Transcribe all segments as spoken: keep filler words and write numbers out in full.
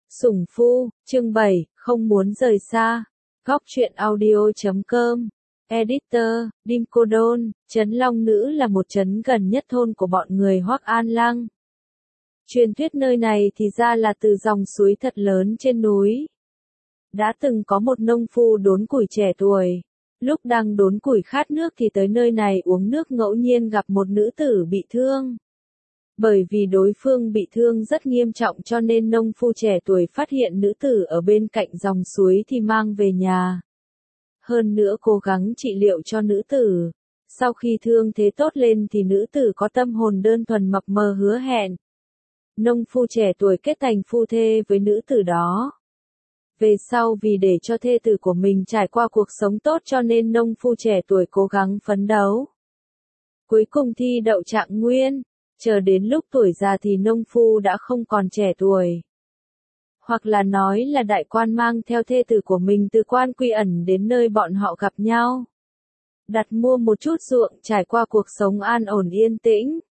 Sủng Phu, chương bảy, không muốn rời xa. Góc truyện audio chấm com. Editor, Đinh Cô Đôn, Trấn Long Nữ là một trấn gần nhất thôn của bọn người Hoắc An Lăng. Truyền thuyết nơi này thì ra là từ dòng suối thật lớn trên núi. Đã từng có một nông phu đốn củi trẻ tuổi. Lúc đang đốn củi khát nước thì tới nơi này uống nước ngẫu nhiên gặp một nữ tử bị thương. Bởi vì đối phương bị thương rất nghiêm trọng cho nên nông phu trẻ tuổi phát hiện nữ tử ở bên cạnh dòng suối thì mang về nhà. Hơn nữa cố gắng trị liệu cho nữ tử. Sau khi thương thế tốt lên thì nữ tử có tâm hồn đơn thuần mập mờ hứa hẹn. Nông phu trẻ tuổi kết thành phu thê với nữ tử đó. Về sau vì để cho thê tử của mình trải qua cuộc sống tốt cho nên nông phu trẻ tuổi cố gắng phấn đấu. Cuối cùng thi đậu trạng nguyên. Chờ đến lúc tuổi già thì nông phu đã không còn trẻ tuổi. Hoặc là nói là đại quan mang theo thê tử của mình từ Quan Quy Ẩn đến nơi bọn họ gặp nhau. Đặt mua một chút ruộng trải qua cuộc sống an ổn yên tĩnh.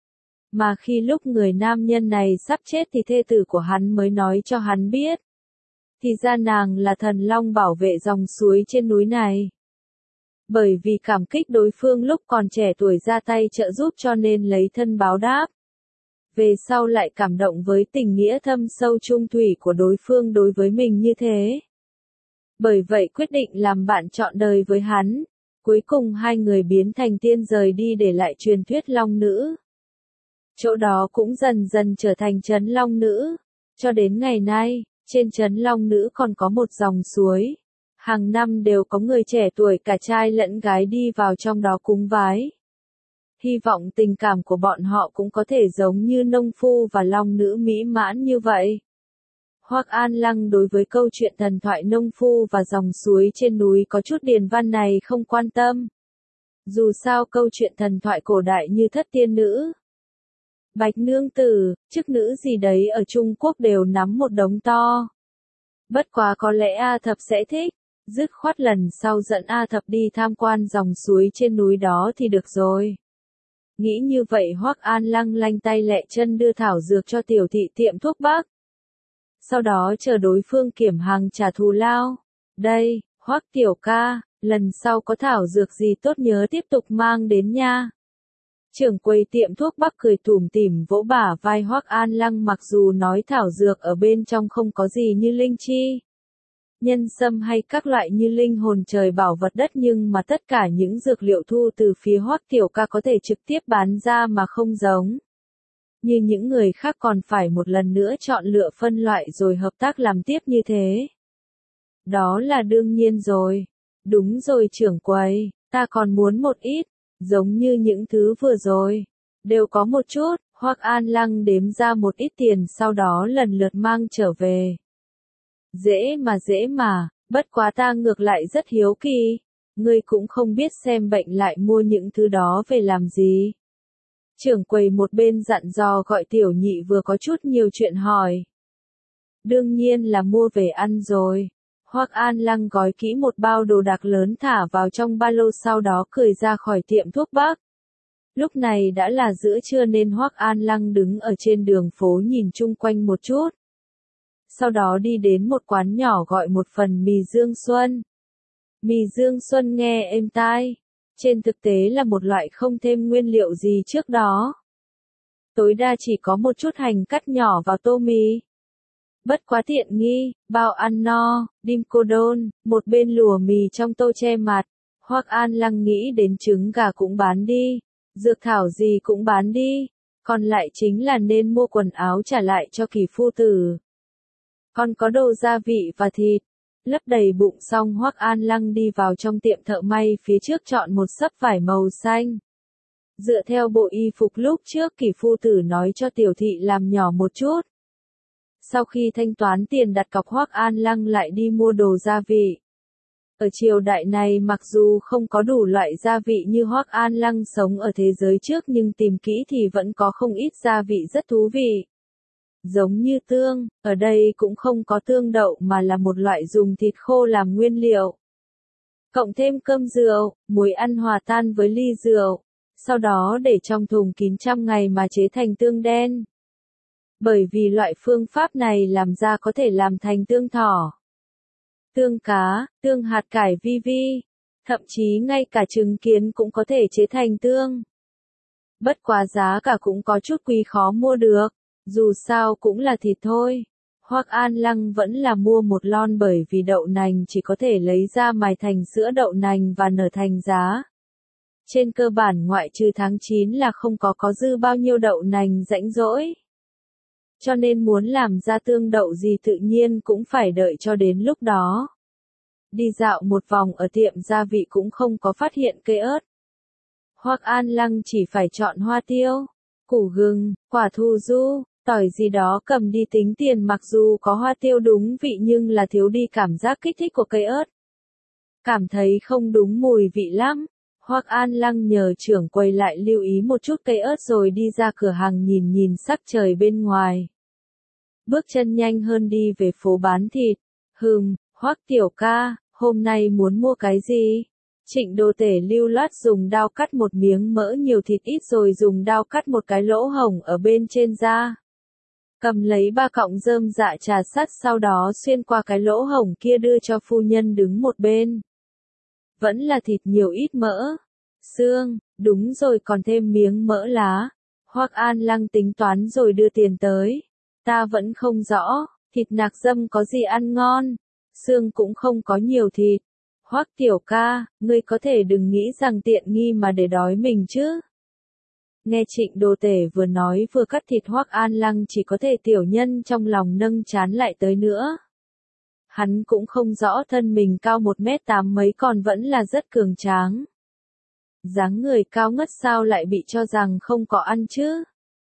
Mà khi lúc người nam nhân này sắp chết thì thê tử của hắn mới nói cho hắn biết. Thì ra nàng là thần long bảo vệ dòng suối trên núi này. Bởi vì cảm kích đối phương lúc còn trẻ tuổi ra tay trợ giúp cho nên lấy thân báo đáp. Về sau lại cảm động với tình nghĩa thâm sâu trung thủy của đối phương đối với mình như thế. Bởi vậy quyết định làm bạn trọn đời với hắn. Cuối cùng hai người biến thành tiên rời đi để lại truyền thuyết long nữ. Chỗ đó cũng dần dần trở thành trấn long nữ. Cho đến ngày nay, trên trấn long nữ còn có một dòng suối. Hàng năm đều có người trẻ tuổi cả trai lẫn gái đi vào trong đó cúng vái. Hy vọng tình cảm của bọn họ cũng có thể giống như nông phu và long nữ mỹ mãn như vậy. Hoắc An Lăng đối với câu chuyện thần thoại nông phu và dòng suối trên núi có chút điển văn này không quan tâm. Dù sao câu chuyện thần thoại cổ đại như thất tiên nữ, bạch nương tử, chức nữ gì đấy ở Trung Quốc đều nắm một đống to. Bất quá có lẽ A Thập sẽ thích. Dứt khoát lần sau dẫn A Thập đi tham quan dòng suối trên núi đó thì được rồi. Nghĩ như vậy Hoắc An Lăng lanh tay lẹ chân đưa thảo dược cho tiểu thị tiệm thuốc bắc. Sau đó chờ đối phương kiểm hàng trả thù lao. Đây, Hoắc tiểu ca, lần sau có thảo dược gì tốt nhớ tiếp tục mang đến nha. Trưởng quầy tiệm thuốc bắc cười tủm tỉm vỗ bả vai Hoắc An Lăng mặc dù nói thảo dược ở bên trong không có gì như linh chi, nhân sâm hay các loại như linh hồn trời bảo vật đất nhưng mà tất cả những dược liệu thu từ phía Hoắc tiểu ca có thể trực tiếp bán ra mà không giống như những người khác còn phải một lần nữa chọn lựa phân loại rồi hợp tác làm tiếp như thế. Đó là đương nhiên rồi. Đúng rồi trưởng quầy, ta còn muốn một ít, giống như những thứ vừa rồi. Đều có một chút, Hoắc An Lăng đếm ra một ít tiền sau đó lần lượt mang trở về. Dễ mà dễ mà, bất quá ta ngược lại rất hiếu kỳ. Ngươi cũng không biết xem bệnh lại mua những thứ đó về làm gì. Trưởng quầy một bên dặn dò gọi tiểu nhị vừa có chút nhiều chuyện hỏi. Đương nhiên là mua về ăn rồi. Hoắc An Lăng gói kỹ một bao đồ đạc lớn thả vào trong ba lô sau đó cười ra khỏi tiệm thuốc bắc. Lúc này đã là giữa trưa nên Hoắc An Lăng đứng ở trên đường phố nhìn chung quanh một chút. Sau đó đi đến một quán nhỏ gọi một phần mì Dương Xuân. Mì Dương Xuân nghe êm tai. Trên thực tế là một loại không thêm nguyên liệu gì trước đó. Tối đa chỉ có một chút hành cắt nhỏ vào tô mì. Bất quá tiện nghi, bao ăn no, Đinh Cô Đôn, một bên lùa mì trong tô che mặt. Hoắc An Lăng nghĩ đến trứng gà cũng bán đi, dược thảo gì cũng bán đi, còn lại chính là nên mua quần áo trả lại cho kỳ phu tử. Còn có đồ gia vị và thịt. Lấp đầy bụng xong Hoắc An Lăng đi vào trong tiệm thợ may phía trước chọn một xấp vải màu xanh. Dựa theo bộ y phục lúc trước kỳ phu tử nói cho tiểu thị làm nhỏ một chút. Sau khi thanh toán tiền đặt cọc Hoắc An Lăng lại đi mua đồ gia vị. Ở triều đại này mặc dù không có đủ loại gia vị như Hoắc An Lăng sống ở thế giới trước nhưng tìm kỹ thì vẫn có không ít gia vị rất thú vị. Giống như tương, ở đây cũng không có tương đậu mà là một loại dùng thịt khô làm nguyên liệu. Cộng thêm cơm rượu, muối ăn hòa tan với ly rượu, sau đó để trong thùng kín trăm ngày mà chế thành tương đen. Bởi vì loại phương pháp này làm ra có thể làm thành tương thỏ, tương cá, tương hạt cải vi vi, thậm chí ngay cả trứng kiến cũng có thể chế thành tương. Bất quá giá cả cũng có chút quý khó mua được, dù sao cũng là thịt thôi. Hoắc An Lăng vẫn là mua một lon bởi vì đậu nành chỉ có thể lấy ra mài thành sữa đậu nành và nở thành giá. Trên cơ bản ngoại trừ tháng chín là không có có dư bao nhiêu đậu nành rãnh rỗi. Cho nên muốn làm ra tương đậu gì tự nhiên cũng phải đợi cho đến lúc đó. Đi dạo một vòng ở tiệm gia vị cũng không có phát hiện cây ớt. Hoắc An Lăng chỉ phải chọn hoa tiêu, củ gừng, quả thu du, tỏi gì đó cầm đi tính tiền, mặc dù có hoa tiêu đúng vị nhưng là thiếu đi cảm giác kích thích của cây ớt. Cảm thấy không đúng mùi vị lắm. Hoắc An Lăng nhờ trưởng quầy lại lưu ý một chút cây ớt rồi đi ra cửa hàng nhìn nhìn sắc trời bên ngoài. Bước chân nhanh hơn đi về phố bán thịt. Hừm, Hoắc tiểu ca, hôm nay muốn mua cái gì? Trịnh Đô Tể lưu loát dùng dao cắt một miếng mỡ nhiều thịt ít rồi dùng dao cắt một cái lỗ hổng ở bên trên da. Cầm lấy ba cọng rơm dạ trà sắt, sau đó xuyên qua cái lỗ hổng kia đưa cho phu nhân đứng một bên. Vẫn là thịt nhiều ít mỡ. Xương, đúng rồi, còn thêm miếng mỡ lá. Hoắc An Lăng tính toán rồi đưa tiền tới. Ta vẫn không rõ, thịt nạc dâm có gì ăn ngon. Xương cũng không có nhiều thịt. Hoắc tiểu ca, ngươi có thể đừng nghĩ rằng tiện nghi mà để đói mình chứ. Nghe Trịnh Đô Tể vừa nói vừa cắt thịt, Hoắc An Lăng chỉ có thể tiểu nhân trong lòng nâng trán lại tới nữa. Hắn cũng không rõ thân mình cao một mét tám mấy còn vẫn là rất cường tráng. Dáng người cao ngất sao lại bị cho rằng không có ăn chứ.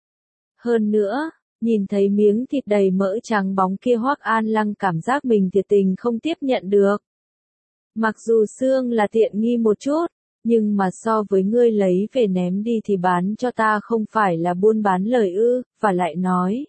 Hơn nữa, nhìn thấy miếng thịt đầy mỡ trắng bóng kia, Hoắc An Lăng cảm giác mình thiệt tình không tiếp nhận được. Mặc dù xương là tiện nghi một chút, nhưng mà so với ngươi lấy về ném đi thì bán cho ta không phải là buôn bán lời ư, và lại nói.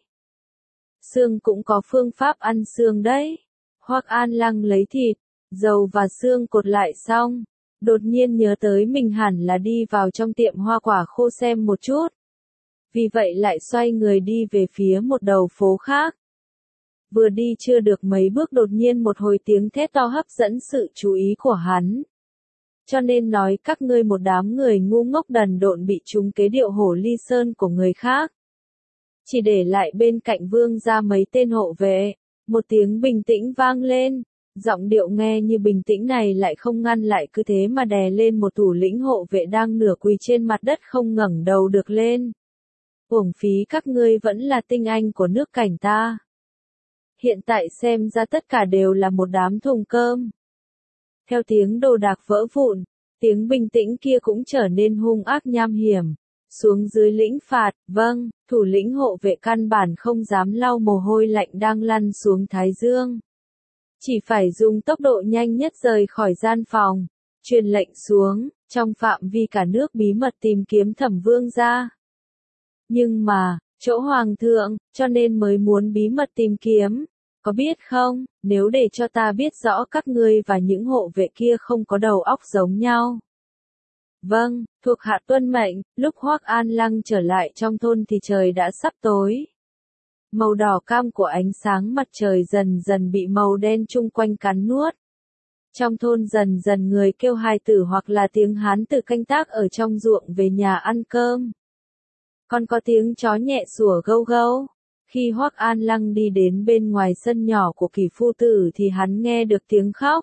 Xương cũng có phương pháp ăn xương đấy. Hoắc An Lăng lấy thịt, dầu và xương cột lại xong, đột nhiên nhớ tới mình hẳn là đi vào trong tiệm hoa quả khô xem một chút. Vì vậy lại xoay người đi về phía một đầu phố khác. Vừa đi chưa được mấy bước đột nhiên một hồi tiếng thét to hấp dẫn sự chú ý của hắn. Cho nên nói các ngươi một đám người ngu ngốc đần độn bị trúng kế điệu hổ ly sơn của người khác. Chỉ để lại bên cạnh vương ra mấy tên hộ vệ, một tiếng bình tĩnh vang lên, giọng điệu nghe như bình tĩnh này lại không ngăn lại, cứ thế mà đè lên một thủ lĩnh hộ vệ đang nửa quỳ trên mặt đất không ngẩng đầu được lên. Uổng phí các ngươi vẫn là tinh anh của nước Cảnh ta. Hiện tại xem ra tất cả đều là một đám thùng cơm. Theo tiếng đồ đạc vỡ vụn, tiếng bình tĩnh kia cũng trở nên hung ác nham hiểm. Xuống dưới lĩnh phạt, vâng, thủ lĩnh hộ vệ căn bản không dám lau mồ hôi lạnh đang lăn xuống thái dương. Chỉ phải dùng tốc độ nhanh nhất rời khỏi gian phòng, truyền lệnh xuống, trong phạm vi cả nước bí mật tìm kiếm Thẩm Vương gia. Nhưng mà, chỗ hoàng thượng, cho nên mới muốn bí mật tìm kiếm. Có biết không, nếu để cho ta biết rõ các ngươi và những hộ vệ kia không có đầu óc giống nhau. Vâng, thuộc hạ tuân mệnh. Lúc Hoắc An Lăng trở lại trong thôn thì trời đã sắp tối. Màu đỏ cam của ánh sáng mặt trời dần dần bị màu đen chung quanh cắn nuốt. Trong thôn dần dần người kêu hài tử hoặc là tiếng Hán từ canh tác ở trong ruộng về nhà ăn cơm. Còn có tiếng chó nhẹ sủa gâu gâu. Khi Hoắc An Lăng đi đến bên ngoài sân nhỏ của Kỳ phu tử thì hắn nghe được tiếng khóc.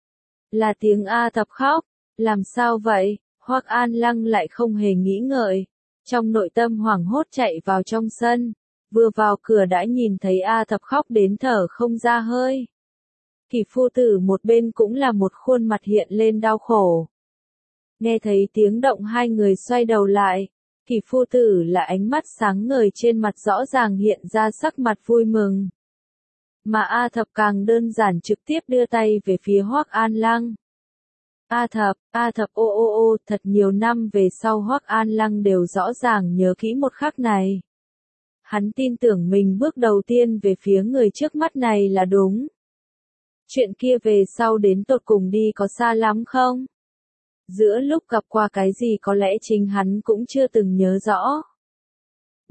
Là tiếng A Thập khóc. Làm sao vậy? Hoắc An Lăng lại không hề nghĩ ngợi. Trong nội tâm hoảng hốt chạy vào trong sân. Vừa vào cửa đã nhìn thấy A Thập khóc đến thở không ra hơi. Kỳ phu tử một bên cũng là một khuôn mặt hiện lên đau khổ. Nghe thấy tiếng động hai người xoay đầu lại. Kỳ phu tử là ánh mắt sáng ngời trên mặt rõ ràng hiện ra sắc mặt vui mừng. Mà A Thập càng đơn giản trực tiếp đưa tay về phía Hoắc An Lăng. A Thập, A Thập ô ô ô, thật nhiều năm về sau Hoắc An Lăng đều rõ ràng nhớ kỹ một khắc này. Hắn tin tưởng mình bước đầu tiên về phía người trước mắt này là đúng. Chuyện kia về sau đến tột cùng đi có xa lắm không? Giữa lúc gặp qua cái gì có lẽ chính hắn cũng chưa từng nhớ rõ.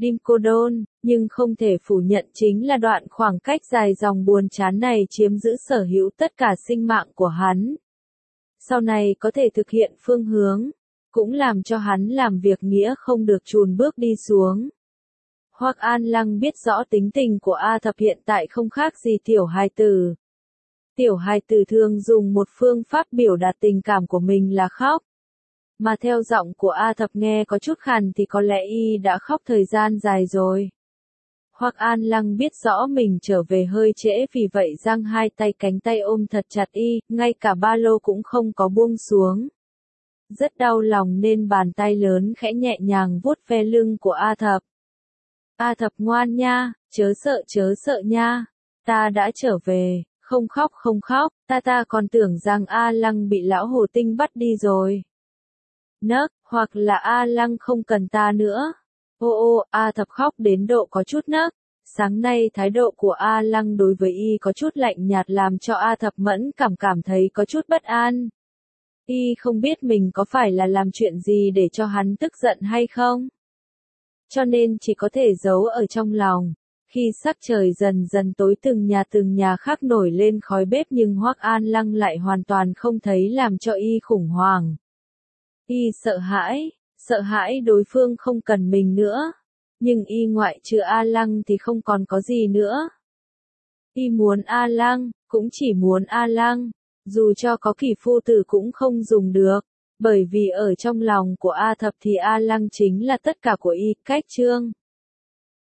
Đinh Cô Đôn, nhưng không thể phủ nhận chính là đoạn khoảng cách dài dòng buồn chán này chiếm giữ sở hữu tất cả sinh mạng của hắn. Sau này có thể thực hiện phương hướng, cũng làm cho hắn làm việc nghĩa không được chùn bước đi xuống. Hoắc An Lăng biết rõ tính tình của A Thập hiện tại không khác gì tiểu hài tử. Tiểu hài tử thường dùng một phương pháp biểu đạt tình cảm của mình là khóc. Mà theo giọng của A Thập nghe có chút khàn thì có lẽ y đã khóc thời gian dài rồi. Hoắc An Lăng biết rõ mình trở về hơi trễ vì vậy giang hai tay cánh tay ôm thật chặt y, ngay cả ba lô cũng không có buông xuống. Rất đau lòng nên bàn tay lớn khẽ nhẹ nhàng vuốt ve lưng của A Thập. A Thập ngoan nha, chớ sợ chớ sợ nha, ta đã trở về, không khóc không khóc, ta ta còn tưởng rằng A Lăng bị lão hồ tinh bắt đi rồi. Nấc, hoặc là A Lăng không cần ta nữa. Ô ô, A Thập khóc đến độ có chút nấc. Sáng nay thái độ của A Lăng đối với y có chút lạnh nhạt làm cho A Thập mẫn cảm cảm thấy có chút bất an. Y không biết mình có phải là làm chuyện gì để cho hắn tức giận hay không. Cho nên chỉ có thể giấu ở trong lòng. Khi sắc trời dần dần tối từng nhà từng nhà khác nổi lên khói bếp nhưng Hoắc An Lăng lại hoàn toàn không thấy làm cho y khủng hoảng. Y sợ hãi, sợ hãi đối phương không cần mình nữa. Nhưng y ngoại trừ A Lăng thì không còn có gì nữa. Y muốn A Lăng, cũng chỉ muốn A Lăng. Dù cho có kỳ phu tử cũng không dùng được. Bởi vì ở trong lòng của A Thập thì A Lăng chính là tất cả của y. Cách chương